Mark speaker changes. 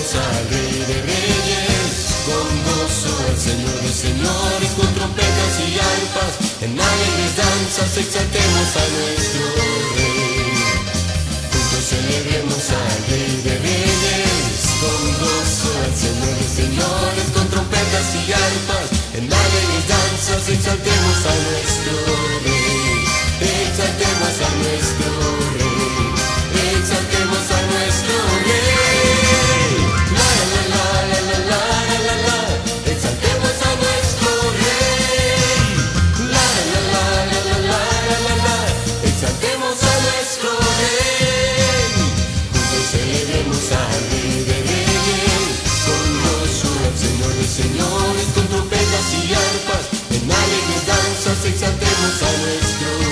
Speaker 1: exaltemos al Rey de Reyes, con gozo al Señor de Señores, con trompetas y arpas, en alegres danzas exaltemos a nuestro Rey. Juntos celebremos al Rey de Reyes, con gozo al Señor de Señores, con trompetas y arpas, en alegres danzas exaltemos a nuestro Rey. Exaltemos a nuestro Rey, exaltemos a nuestro Rey. La la la la la la la la, exaltemos a nuestro Rey. La la la la la la la la, exaltemos a nuestro Rey. Juntos celebremos al Rey de Reyes, con gozo al Señor de Señores, con trompetas y arpas, en alegres danzas exaltemos a nuestro Rey.